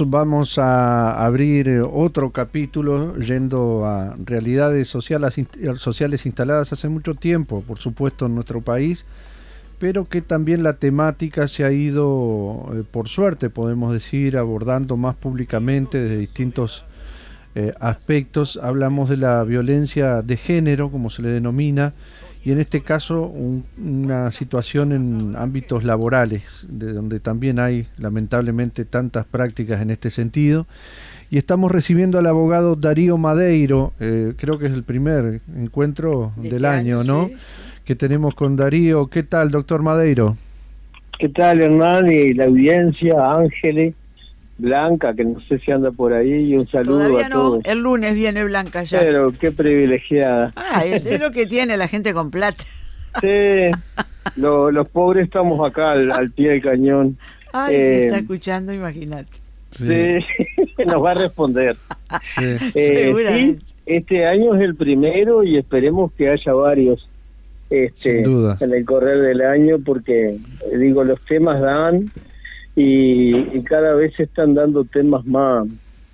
Vamos a abrir otro capítulo yendo a realidades sociales instaladas hace mucho tiempo, por supuesto, en nuestro país, pero que también la temática se ha ido, por suerte, podemos decir, abordando más públicamente desde distintos aspectos. Hablamos de la violencia de género, como se le denomina, y en este caso una situación en ámbitos laborales, de donde también hay lamentablemente tantas prácticas en este sentido. Y estamos recibiendo al abogado Darío Madeiro, creo que es el primer encuentro del año, ¿no? Sí. Que tenemos con Darío. ¿Qué tal, doctor Madeiro? ¿Qué tal, Hernán? Y la audiencia, Ángeles, Blanca, que no sé si anda por ahí, y un saludo Todavía a todos. No, el lunes viene Blanca ya. Pero qué privilegiada. Es lo que tiene la gente con plata. Sí, los pobres estamos acá al pie del cañón. Ay, se está escuchando, imagínate. Sí, nos va a responder. Sí. Sí, este año es el primero y esperemos que haya varios sin duda. En el correr del año, porque digo, los temas dan y cada vez se están dando temas más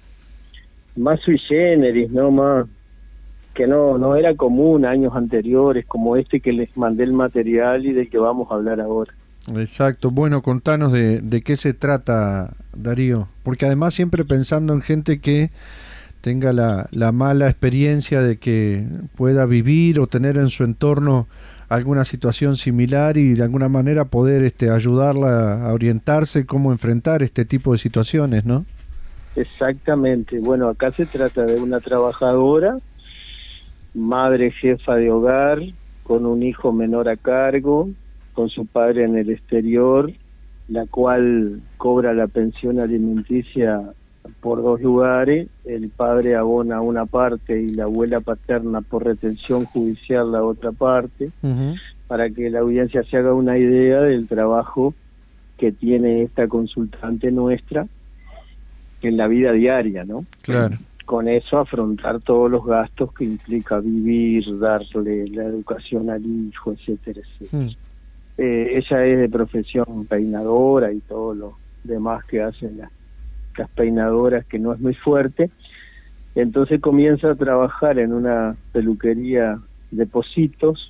sui generis, ¿no? Más que no era común años anteriores, como este que les mandé el material y del que vamos a hablar ahora. Exacto. Bueno, contanos de qué se trata, Darío, porque además siempre pensando en gente que tenga la mala experiencia de que pueda vivir o tener en su entorno alguna situación similar y de alguna manera poder ayudarla a orientarse cómo enfrentar este tipo de situaciones, ¿no? Exactamente. Bueno, acá se trata de una trabajadora, madre jefa de hogar, con un hijo menor a cargo, con su padre en el exterior, la cual cobra la pensión alimenticia por 2 lugares. El padre abona una parte y la abuela paterna por retención judicial la otra parte, para que la audiencia se haga una idea del trabajo que tiene esta consultante nuestra en la vida diaria, ¿no? Claro. Con eso afrontar todos los gastos que implica vivir, darle la educación al hijo, etcétera, etcétera. Ella es de profesión peinadora y todo lo demás que hacen las peinadoras, que no es muy fuerte. Entonces comienza a trabajar en una peluquería de Positos,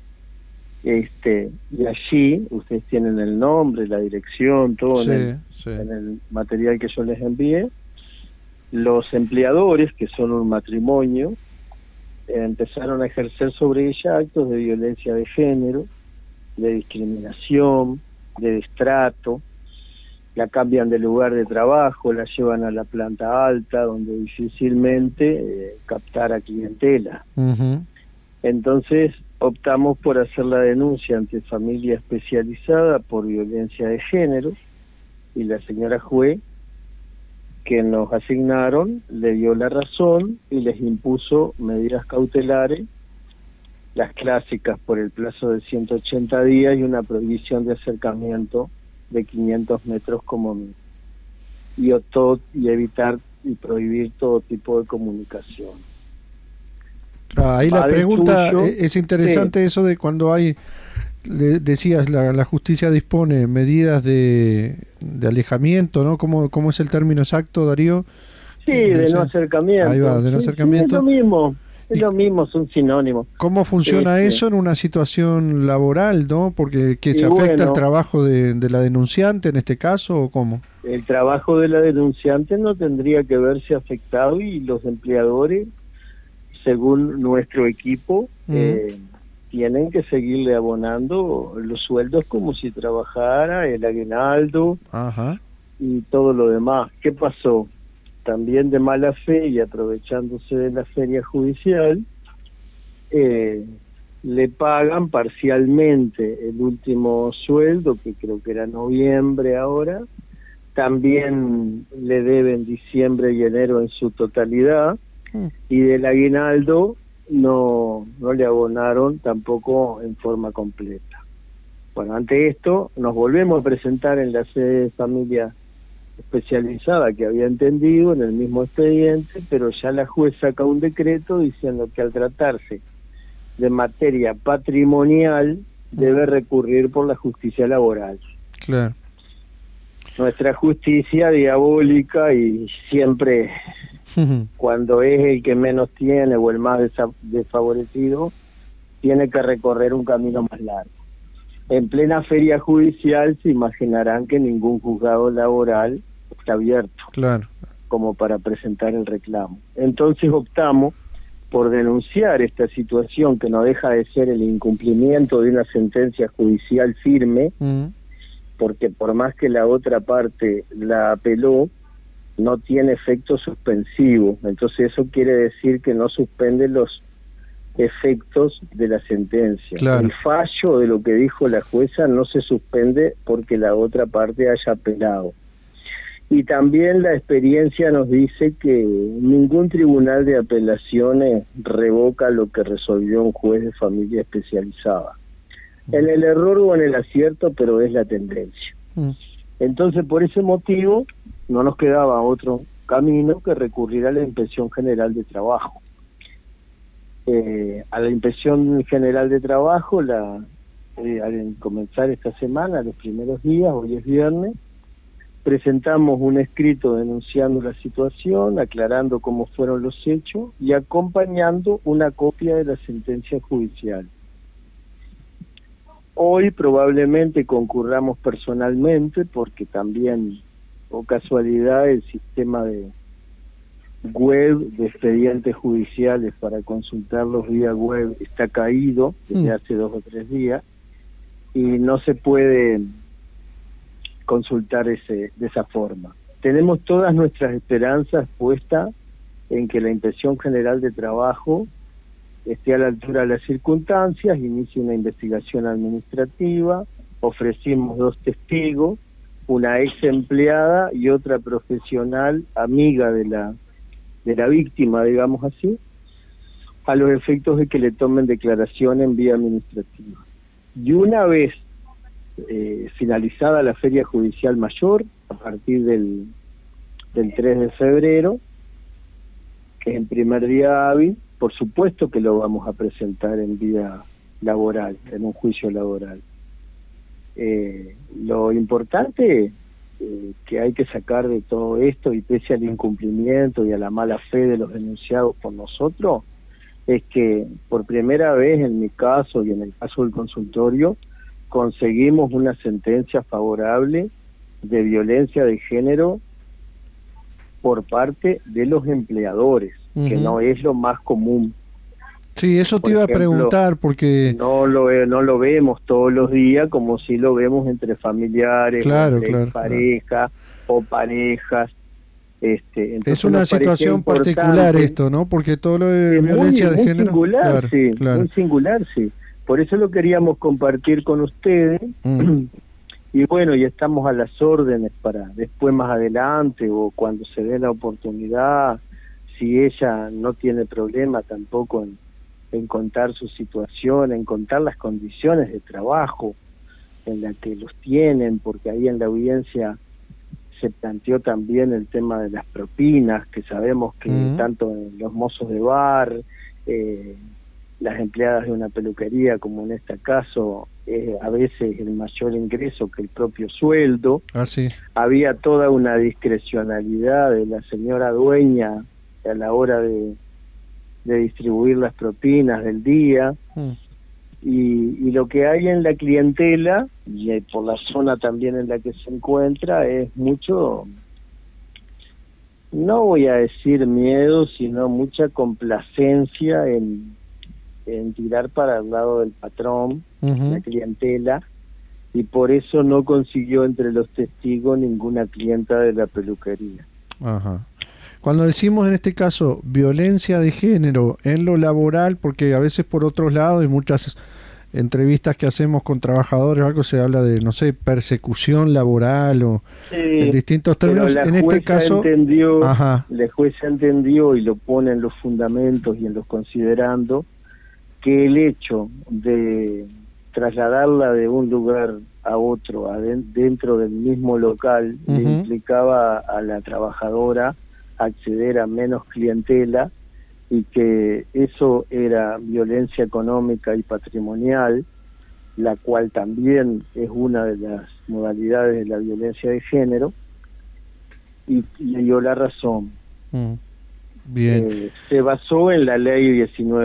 y allí ustedes tienen el nombre, la dirección, todo en el material que yo les envié. Los empleadores, que son un matrimonio, empezaron a ejercer sobre ella actos de violencia de género, de discriminación, de destrato. La cambian de lugar de trabajo, la llevan a la planta alta, donde difícilmente captara clientela. Entonces optamos por hacer la denuncia ante familia especializada por violencia de género, y la señora juez que nos asignaron le dio la razón y les impuso medidas cautelares, las clásicas por el plazo de 180 días y una prohibición de acercamiento de 500 metros como mínimo, y evitar y prohibir todo tipo de comunicación. Ahí la pregunta es interesante, eso de cuando hay, decías, la justicia dispone medidas de alejamiento, ¿no? ¿Cómo es el término exacto, Darío? Sí, de no acercamiento. Ahí va, de no acercamiento. Sí, es lo mismo, son sinónimos. ¿Cómo funciona eso en una situación laboral, no? Porque que se afecta el trabajo de la denunciante en este caso, ¿o cómo? El trabajo de la denunciante no tendría que verse afectado, y los empleadores, según nuestro equipo, tienen que seguirle abonando los sueldos como si trabajara, el aguinaldo y todo lo demás. ¿Qué pasó? También de mala fe y aprovechándose de la feria judicial, le pagan parcialmente el último sueldo, que creo que era noviembre ahora. También le deben diciembre y enero en su totalidad, y del aguinaldo no le abonaron tampoco en forma completa. Bueno, ante esto nos volvemos a presentar en la sede de familia especializada, que había entendido en el mismo expediente, pero ya la juez saca un decreto diciendo que al tratarse de materia patrimonial debe recurrir por la justicia laboral. Claro. nuestra justicia diabólica y siempre cuando es el que menos tiene o el más desfavorecido, tiene que recorrer un camino más largo. En plena feria judicial se imaginarán que ningún juzgado laboral está abierto, claro, como para presentar el reclamo. Entonces optamos por denunciar esta situación que no deja de ser el incumplimiento de una sentencia judicial firme, porque por más que la otra parte la apeló, no tiene efecto suspensivo. Entonces eso quiere decir que no suspende los efectos de la sentencia. Claro. El fallo de lo que dijo la jueza no se suspende porque la otra parte haya apelado. Y también la experiencia nos dice que ningún tribunal de apelaciones revoca lo que resolvió un juez de familia especializada. En el error o en el acierto, pero es la tendencia. Entonces, por ese motivo, no nos quedaba otro camino que recurrir a la Inspección General de Trabajo. A la Inspección General de Trabajo, al comenzar esta semana, los primeros días, hoy es viernes, presentamos un escrito denunciando la situación, aclarando cómo fueron los hechos y acompañando una copia de la sentencia judicial. Hoy probablemente concurramos personalmente porque también, o casualidad, el sistema de web de expedientes judiciales para consultarlos vía web está caído desde hace 2 o 3 días y no se puede consultar de esa forma. Tenemos todas nuestras esperanzas puestas en que la Inspección General de Trabajo esté a la altura de las circunstancias, inicie una investigación administrativa. Ofrecimos 2 testigos, una ex empleada y otra profesional amiga de la víctima, digamos así, a los efectos de que le tomen declaración en vía administrativa. Y una vez finalizada la feria judicial mayor, a partir del 3 de febrero, que es el primer día hábil, por supuesto que lo vamos a presentar en vía laboral, en un juicio laboral. Lo importante que hay que sacar de todo esto, y pese al incumplimiento y a la mala fe de los denunciados por nosotros, es que por primera vez en mi caso y en el caso del consultorio conseguimos una sentencia favorable de violencia de género por parte de los empleadores, que no es lo más común. Sí, eso te iba a preguntar, porque no lo vemos todos los días como si lo vemos entre familiares, claro, entre pareja o parejas. Es una situación particular esto, ¿no? Porque todo lo de violencia de género... Singular, muy singular, sí. Por eso lo queríamos compartir con ustedes. Y bueno, y estamos a las órdenes para después, más adelante, o cuando se dé la oportunidad, si ella no tiene problema tampoco en contar su situación, en contar las condiciones de trabajo en las que los tienen, porque ahí en la audiencia se planteó también el tema de las propinas, que sabemos que tanto en los mozos de bar, las empleadas de una peluquería, como en este caso, a veces el mayor ingreso que el propio sueldo. Sí. Había toda una discrecionalidad de la señora dueña a la hora de distribuir las propinas del día. Y lo que hay en la clientela, y por la zona también en la que se encuentra, es mucho, no voy a decir miedo, sino mucha complacencia en tirar para el lado del patrón, la clientela, y por eso no consiguió entre los testigos ninguna clienta de la peluquería. Cuando decimos en este caso violencia de género en lo laboral, porque a veces por otros lados y muchas entrevistas que hacemos con trabajadores o algo se habla de, no sé, persecución laboral o en distintos términos. En este caso, la jueza entendió y lo pone en los fundamentos y en los considerando, que el hecho de trasladarla de un lugar a otro, dentro del mismo local, le implicaba a la trabajadora acceder a menos clientela, y que eso era violencia económica y patrimonial, la cual también es una de las modalidades de la violencia de género, y le dio la razón. Bien. Se basó en la ley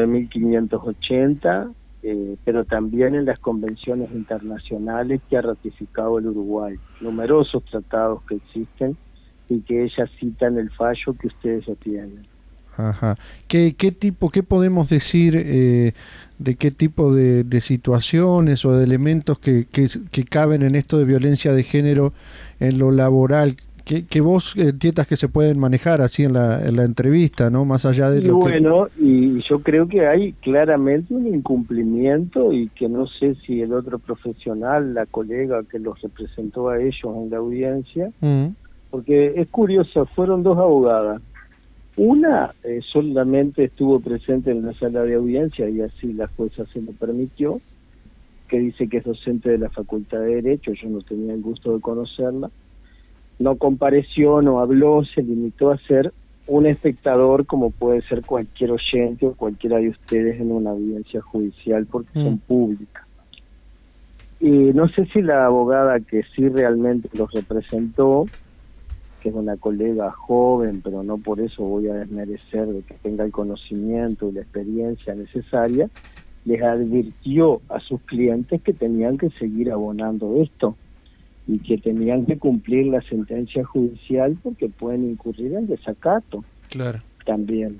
19.580, pero también en las convenciones internacionales que ha ratificado el Uruguay, numerosos tratados que existen y que ella cita en el fallo que ustedes ya tienen. Ajá. ¿Qué podemos decir de qué tipo de situaciones o de elementos que caben en esto de violencia de género en lo laboral? Que vos entiendas que se pueden manejar así en la entrevista, ¿no? Más allá de y yo creo que hay claramente un incumplimiento, y que no sé si el otro profesional, la colega que los representó a ellos en la audiencia, porque es curioso, fueron dos abogadas. Una solamente estuvo presente en la sala de audiencia y así la jueza se lo permitió, que dice que es docente de la Facultad de Derecho, yo no tenía el gusto de conocerla. No compareció, no habló, se limitó a ser un espectador como puede ser cualquier oyente o cualquiera de ustedes en una audiencia judicial, porque son públicas. Y no sé si la abogada que sí realmente los representó, que es una colega joven, pero no por eso voy a desmerecer de que tenga el conocimiento y la experiencia necesaria, les advirtió a sus clientes que tenían que seguir abonando esto y que tenían que cumplir la sentencia judicial porque pueden incurrir en desacato. Claro. También.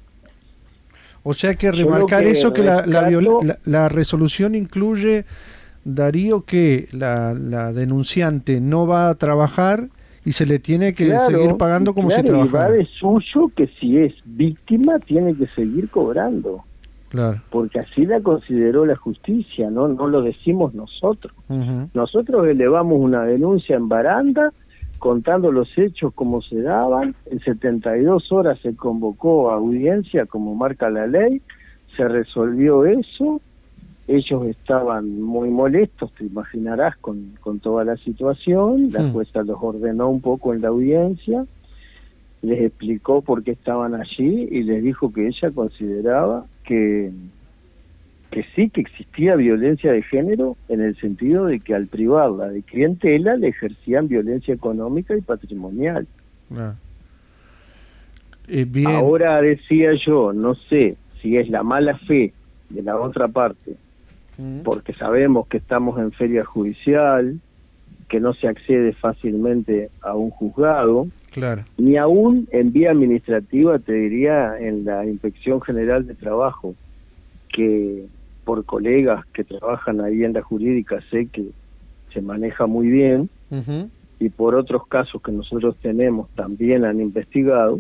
O sea que remarcar eso, que la resolución incluye, Darío, que la denunciante no va a trabajar y se le tiene que seguir pagando como si trabajara. Y va de suyo que si es víctima tiene que seguir cobrando. Claro. Porque así la consideró la justicia, no lo decimos nosotros. Nosotros elevamos una denuncia en baranda contando los hechos como se daban. En 72 horas se convocó a audiencia como marca la ley, se resolvió eso. Ellos estaban muy molestos, te imaginarás, con toda la situación. La jueza los ordenó un poco en la audiencia, les explicó por qué estaban allí y les dijo que ella consideraba que sí, que existía violencia de género, en el sentido de que al privarla de clientela le ejercían violencia económica y patrimonial. Bien. Ahora decía yo, no sé si es la mala fe de la otra parte, porque sabemos que estamos en feria judicial, que no se accede fácilmente a un juzgado, ni aún en vía administrativa, te diría, en la Inspección General de Trabajo, que por colegas que trabajan ahí en la jurídica sé que se maneja muy bien, y por otros casos que nosotros tenemos también han investigado.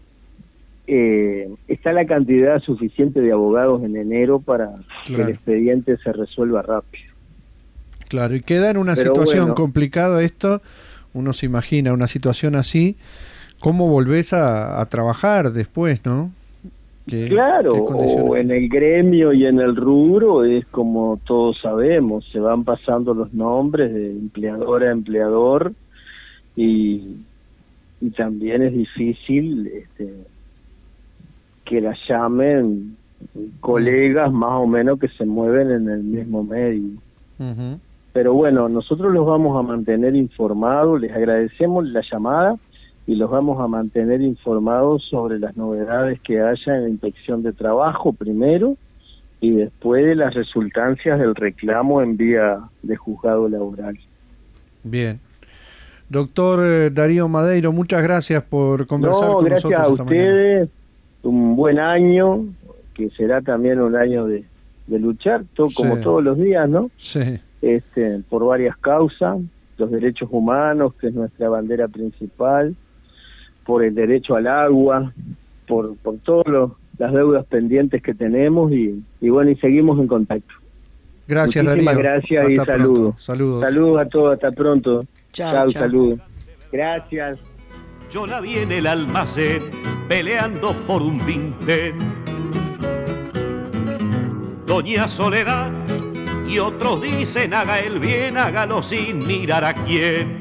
Está la cantidad suficiente de abogados en enero para que el expediente se resuelva rápido. Claro, y queda en una situación complicada esto. Uno se imagina una situación así, ¿cómo volvés a trabajar después, no? Claro, o en el gremio y en el rubro es como todos sabemos, se van pasando los nombres de empleador a empleador y también es difícil que la llamen colegas más o menos que se mueven en el mismo medio. Pero bueno, nosotros los vamos a mantener informados, les agradecemos la llamada y los vamos a mantener informados sobre las novedades que haya en la Inspección de Trabajo primero y después de las resultancias del reclamo en vía de juzgado laboral. Bien. Doctor Darío Madeiro, muchas gracias por conversar con nosotros esta mañana. Gracias a ustedes, un buen año, que será también un año de luchar, como todos los días, ¿no? Sí. Por varias causas, los derechos humanos, que es nuestra bandera principal, por el derecho al agua, por todas las deudas pendientes que tenemos y bueno, y seguimos en contacto. Gracias, Muchísimas Darío. Gracias y saludos. Saludos a todos, hasta pronto. Chao. Saludos. Gracias. Yo la vi en el almacén peleando por un vintén. Doña Soledad y otros dicen haga el bien, hágalo sin mirar a quién.